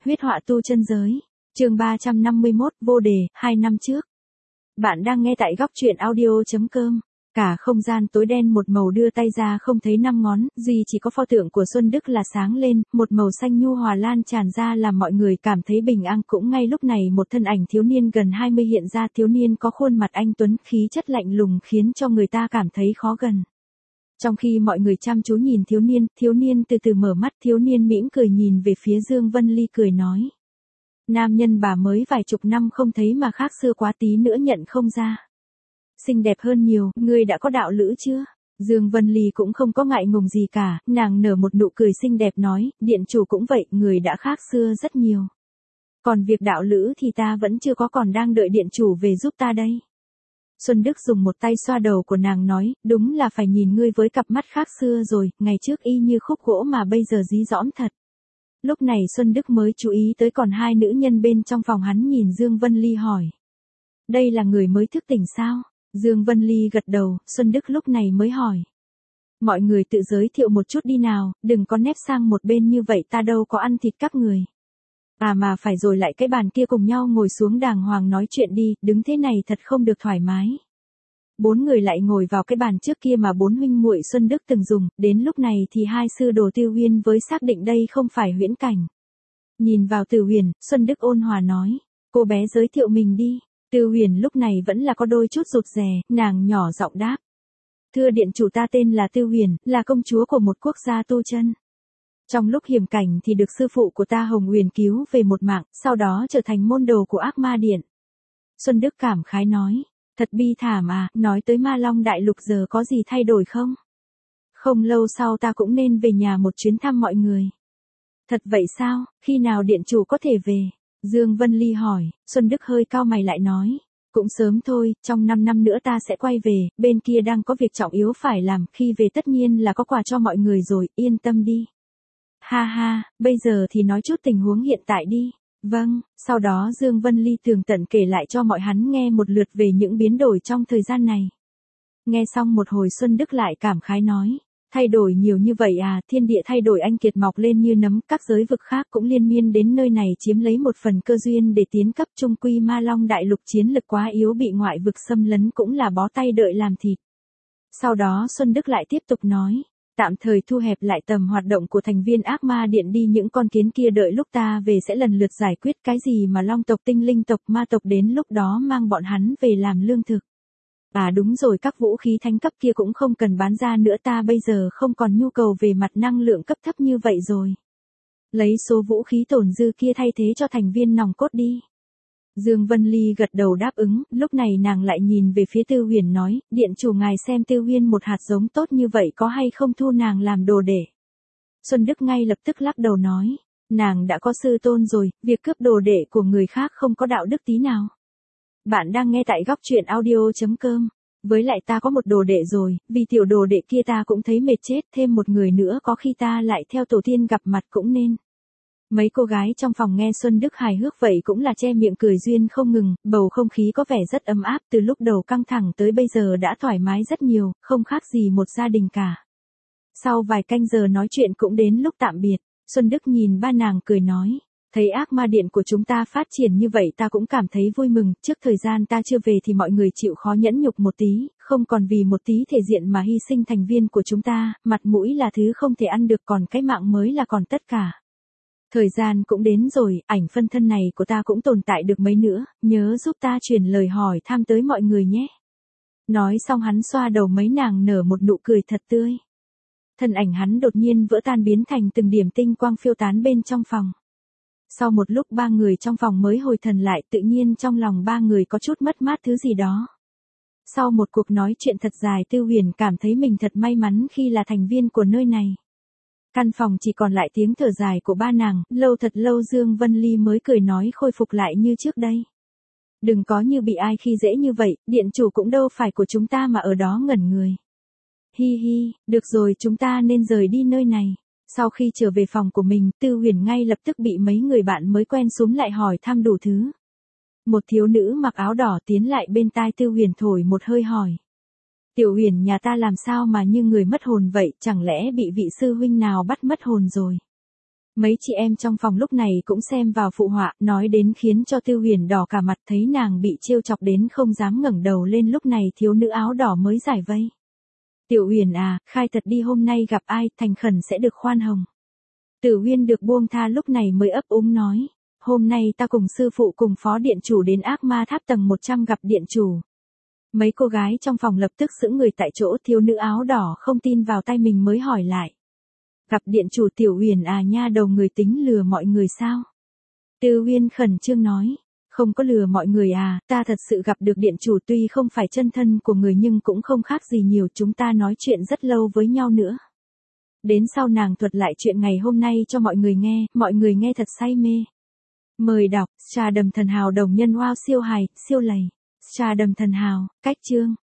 Huyết họa tu chân giới. Chương 351, vô đề, 2 năm trước. Bạn đang nghe tại góc truyện audio.com. Cả không gian tối đen một màu, đưa tay ra không thấy năm ngón, duy chỉ có pho tượng của Xuân Đức là sáng lên, một màu xanh nhu hòa lan tràn ra làm mọi người cảm thấy bình an. Cũng ngay lúc này một thân ảnh thiếu niên gần 20 hiện ra. Thiếu niên có khuôn mặt anh tuấn, khí chất lạnh lùng khiến cho người ta cảm thấy khó gần. Trong khi mọi người chăm chú nhìn thiếu niên từ từ mở mắt. Thiếu niên mỉm cười nhìn về phía Dương Vân Ly, cười nói: Nam nhân bà mới vài chục năm không thấy mà khác xưa quá, tí nữa nhận không ra. Xinh đẹp hơn nhiều, ngươi đã có đạo lữ chưa? Dương Vân Ly cũng không có ngại ngùng gì cả, nàng nở một nụ cười xinh đẹp nói: Điện chủ cũng vậy, người đã khác xưa rất nhiều. Còn việc đạo lữ thì ta vẫn chưa có, còn đang đợi điện chủ về giúp ta đây. Xuân Đức dùng một tay xoa đầu của nàng nói: Đúng là phải nhìn ngươi với cặp mắt khác xưa rồi, ngày trước y như khúc gỗ mà bây giờ dí dỏm thật. Lúc này Xuân Đức mới chú ý tới còn hai nữ nhân bên trong phòng, hắn nhìn Dương Vân Ly hỏi: Đây là người mới thức tỉnh sao? Dương Vân Ly gật đầu. Xuân Đức lúc này mới hỏi: Mọi người tự giới thiệu một chút đi nào, đừng có nép sang một bên như vậy, ta đâu có ăn thịt các người. À mà phải rồi, lại cái bàn kia cùng nhau ngồi xuống đàng hoàng nói chuyện đi, đứng thế này thật không được thoải mái. Bốn người lại ngồi vào cái bàn trước kia mà bốn huynh muội Xuân Đức từng dùng, đến lúc này thì hai sư đồ Tư Huyên với xác định đây không phải huyễn cảnh. Nhìn vào Từ Huyền, Xuân Đức ôn hòa nói: Cô bé giới thiệu mình đi. Tư Huyền lúc này vẫn là có đôi chút rụt rè, nàng nhỏ giọng đáp: Thưa điện chủ, ta tên là Tư Huyền, là công chúa của một quốc gia tu chân. Trong lúc hiểm cảnh thì được sư phụ của ta Hồng Huyền cứu về một mạng, sau đó trở thành môn đồ của Ác Ma Điện. Xuân Đức cảm khái nói: Thật bi thảm à, nói tới Ma Long Đại Lục giờ có gì thay đổi không? Không lâu sau ta cũng nên về nhà một chuyến thăm mọi người. Thật vậy sao, khi nào điện chủ có thể về? Dương Vân Ly hỏi. Xuân Đức hơi cau mày lại nói: Cũng sớm thôi, trong 5 năm nữa ta sẽ quay về, bên kia đang có việc trọng yếu phải làm, khi về tất nhiên là có quà cho mọi người rồi, yên tâm đi. Ha ha, bây giờ thì nói chút tình huống hiện tại đi. Vâng, sau đó Dương Vân Ly tường tận kể lại cho mọi hắn nghe một lượt về những biến đổi trong thời gian này. Nghe xong một hồi, Xuân Đức lại cảm khái nói: Thay đổi nhiều như vậy à, thiên địa thay đổi, anh kiệt mọc lên như nấm, các giới vực khác cũng liên miên đến nơi này chiếm lấy một phần cơ duyên để tiến cấp. Trung quy Ma Long Đại Lục chiến lực quá yếu, bị ngoại vực xâm lấn cũng là bó tay đợi làm thịt. Sau đó Xuân Đức lại tiếp tục nói: Tạm thời thu hẹp lại tầm hoạt động của thành viên Ác Ma Điện đi, những con kiến kia đợi lúc ta về sẽ lần lượt giải quyết, cái gì mà long tộc, tinh linh tộc, ma tộc, đến lúc đó mang bọn hắn về làm lương thực. À đúng rồi, các vũ khí thánh cấp kia cũng không cần bán ra nữa, ta bây giờ không còn nhu cầu về mặt năng lượng cấp thấp như vậy rồi. Lấy số vũ khí tổn dư kia thay thế cho thành viên nòng cốt đi. Dương Vân Ly gật đầu đáp ứng, lúc này nàng lại nhìn về phía Tư Huyền nói: Điện chủ ngài xem Tư Huyên một hạt giống tốt như vậy, có hay không thu nàng làm đồ đệ? Xuân Đức ngay lập tức lắc đầu nói: Nàng đã có sư tôn rồi, việc cướp đồ đệ của người khác không có đạo đức tí nào. Bạn đang nghe tại góc truyện audio.com. Với lại ta có một đồ đệ rồi, vì tiểu đồ đệ kia ta cũng thấy mệt chết, thêm một người nữa có khi ta lại theo tổ tiên gặp mặt cũng nên. Mấy cô gái trong phòng nghe Xuân Đức hài hước vậy cũng là che miệng cười duyên không ngừng, bầu không khí có vẻ rất ấm áp, từ lúc đầu căng thẳng tới bây giờ đã thoải mái rất nhiều, không khác gì một gia đình cả. Sau vài canh giờ nói chuyện cũng đến lúc tạm biệt, Xuân Đức nhìn ba nàng cười nói: Thấy Ác Ma Điện của chúng ta phát triển như vậy ta cũng cảm thấy vui mừng, trước thời gian ta chưa về thì mọi người chịu khó nhẫn nhục một tí, không còn vì một tí thể diện mà hy sinh thành viên của chúng ta, mặt mũi là thứ không thể ăn được, còn cái mạng mới là còn tất cả. Thời gian cũng đến rồi, ảnh phân thân này của ta cũng tồn tại được mấy nữa, nhớ giúp ta truyền lời hỏi thăm tới mọi người nhé. Nói xong hắn xoa đầu mấy nàng, nở một nụ cười thật tươi. Thân ảnh hắn đột nhiên vỡ tan, biến thành từng điểm tinh quang phiêu tán bên trong phòng. Sau một lúc ba người trong phòng mới hồi thần lại, tự nhiên trong lòng ba người có chút mất mát thứ gì đó. Sau một cuộc nói chuyện thật dài, Tư Huyền cảm thấy mình thật may mắn khi là thành viên của nơi này. Căn phòng chỉ còn lại tiếng thở dài của ba nàng, lâu thật lâu Dương Vân Ly mới cười nói khôi phục lại như trước đây. Đừng có như bị ai khi dễ như vậy, điện chủ cũng đâu phải của chúng ta mà ở đó ngẩn người. Hi hi, được rồi, chúng ta nên rời đi nơi này. Sau khi trở về phòng của mình, Tư Huyền ngay lập tức bị mấy người bạn mới quen xúm lại hỏi thăm đủ thứ. Một thiếu nữ mặc áo đỏ tiến lại bên tai Tư Huyền thổi một hơi hỏi: Tiểu Huyền, nhà ta làm sao mà như người mất hồn vậy, chẳng lẽ bị vị sư huynh nào bắt mất hồn rồi? Mấy chị em trong phòng lúc này cũng xem vào phụ họa, nói đến khiến cho Tiêu Huyền đỏ cả mặt, thấy nàng bị trêu chọc đến không dám ngẩng đầu lên, lúc này thiếu nữ áo đỏ mới giải vây. Tiểu Huyền à, khai thật đi, hôm nay gặp ai, thành khẩn sẽ được khoan hồng. Tử Huyên được buông tha lúc này mới ấp úng nói, hôm nay ta cùng sư phụ cùng phó điện chủ đến ác ma tháp tầng 100 gặp điện chủ. Mấy cô gái trong phòng lập tức sững người tại chỗ, thiếu nữ áo đỏ không tin vào tay mình mới hỏi lại. Gặp điện chủ Tiểu Huyền à, nha đầu người tính lừa mọi người sao? Tư Huyên khẩn trương nói, không có lừa mọi người à, ta thật sự gặp được điện chủ, tuy không phải chân thân của người nhưng cũng không khác gì nhiều, chúng ta nói chuyện rất lâu với nhau nữa. Đến sau nàng thuật lại chuyện ngày hôm nay cho mọi người nghe thật say mê. Mời đọc, Trà Đầm Thần Hào đồng nhân wow siêu hài, siêu lầy. Trà Đầm Thần Hào, cách chương.